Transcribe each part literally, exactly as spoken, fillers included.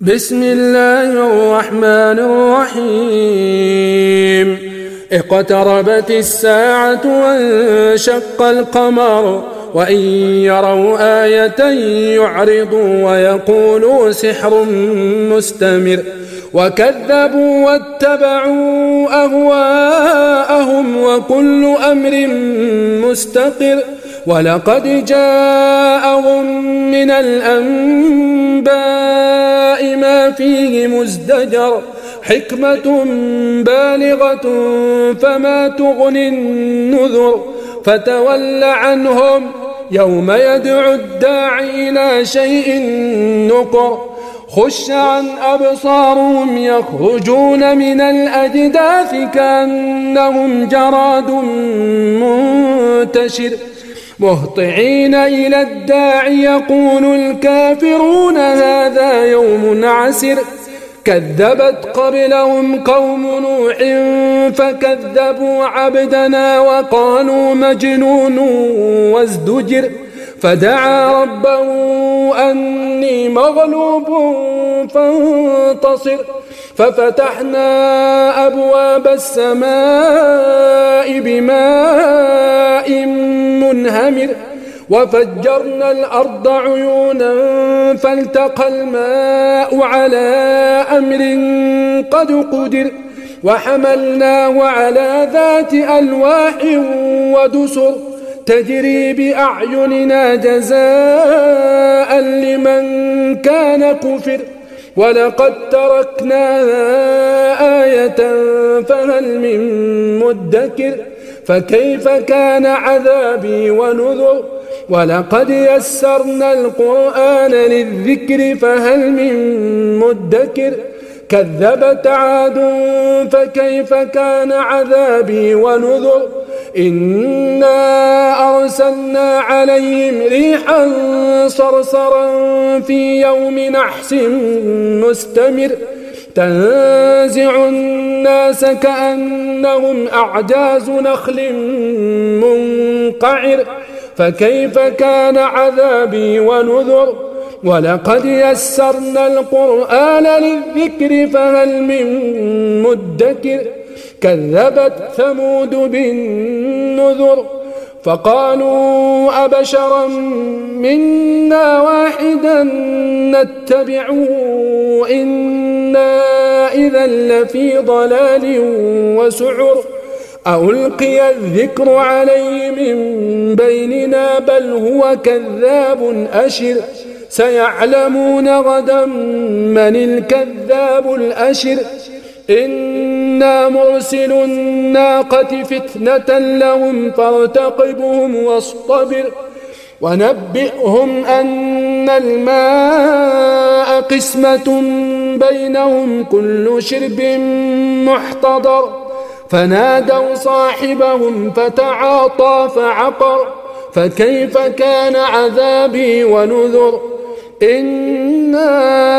بسم الله الرحمن الرحيم اقتربت الساعة وانشق القمر وإن يروا آية يعرضوا ويقولوا سحر مستمر وكذبوا واتبعوا أهواءهم وكل أمر مستقر ولقد جاءهم من الأنباء ما فيه مزدجر حكمة بالغة فما تغني النذر فتول عنهم يوم يدعو الداعي إلى شيء نكر خش عن أبصارهم يخرجون من الأجداث كأنهم جراد منتشر مهطعين إلى الداعي يقول الكافرون هذا يوم عسر كذبت قبلهم قوم نوح فكذبوا عبدنا وقالوا مجنون وازدجر فدعا ربه أني مغلوب فانتصر ففتحنا أبواب السماء بماء منهمر وفجرنا الأرض عيونا فالتقى الماء على أمر قد قدر وحملناه على ذات ألواح ودسر تجري بأعيننا جزاء لمن كان كفر ولقد تركناها آية فهل من مدكر فكيف كان عذابي ونذر ولقد يسرنا القرآن للذكر فهل من مدكر كذبت عاد فكيف كان عذابي ونذر إنا أرسلنا عليهم ريحا صرصرا في يوم نحس مستمر تنزع الناس كأنهم أعجاز نخل منقعر فكيف كان عذابي ونذر ولقد يسرنا القرآن للذكر فهل من مدكر كذبت ثمود بالنذر فقالوا أبشرا منا واحدا نتبعه إنا إذا لفي ضلال وسعر ألقي الذكر عليه من بيننا بل هو كذاب أشر سيعلمون غدا من الكذاب الأشر إنا مرسل الناقة فتنة لهم فارتقبهم واصطبر ونبئهم أن الماء قسمة بينهم كل شرب محتضر فنادوا صاحبهم فتعاطى فعقر فكيف كان عذابي ونذر إنا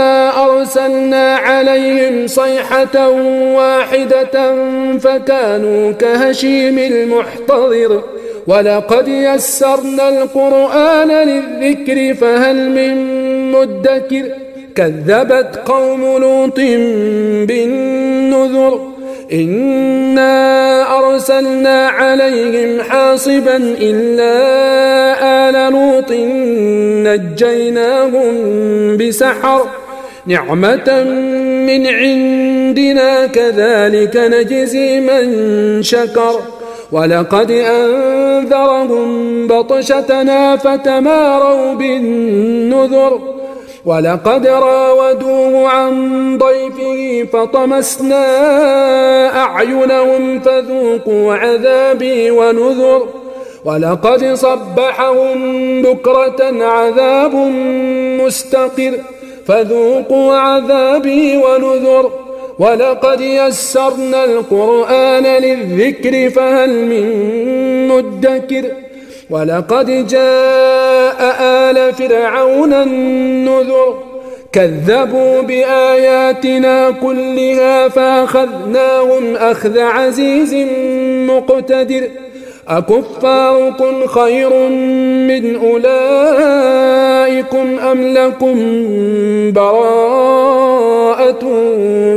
أرسلنا عليهم صيحة واحدة فكانوا كهشيم المحتضر ولقد يسرنا القرآن للذكر فهل من مدكر كذبت قوم لوط بالنذر إنا أرسلنا عليهم حاصبا إلا آل لوط نجيناهم بسحر نعمة من عندنا كذلك نجزي من شكر ولقد أنذرهم بطشتنا فتماروا بالنذر ولقد راودوه عن ضيفه فطمسنا أعينهم فذوقوا عذابي ونذر ولقد صبحهم بكرة عذاب مستقر فذوقوا عذابي ونذر ولقد يسرنا القرآن للذكر فهل من مدكر ولقد جاء آل فرعون النذر كذبوا بآياتنا كلها فأخذناهم أخذ عزيز مقتدر أكفاركم خير من أولئكم أم لكم براءة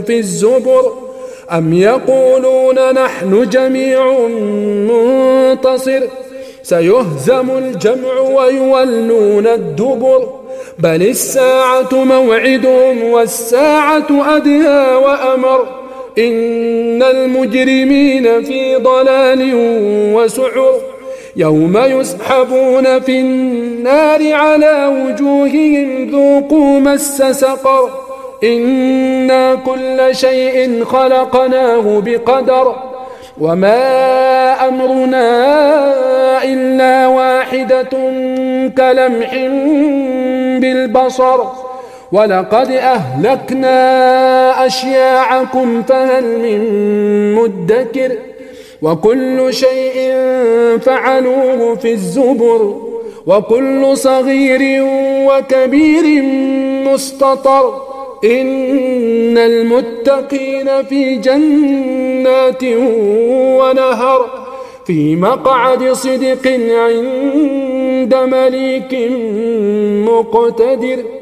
في الزبر أم يقولون نحن جميع منتصر سيهزم الجمع ويولون الدبر بل الساعة موعدهم والساعة أدهى وأمر إن المجرمين في ضلال وسعر يوم يسحبون في النار على وجوههم ذوقوا مس سقر إنا كل شيء خلقناه بقدر وما أمرنا إلا واحدة كلمح بالبصر ولقد أهلكنا أشياعكم فهل من مدكر وكل شيء فعلوه في الزبر وكل صغير وكبير مستطر إن المتقين في جنات ونهر في مقعد صدق عند مليك مقتدر.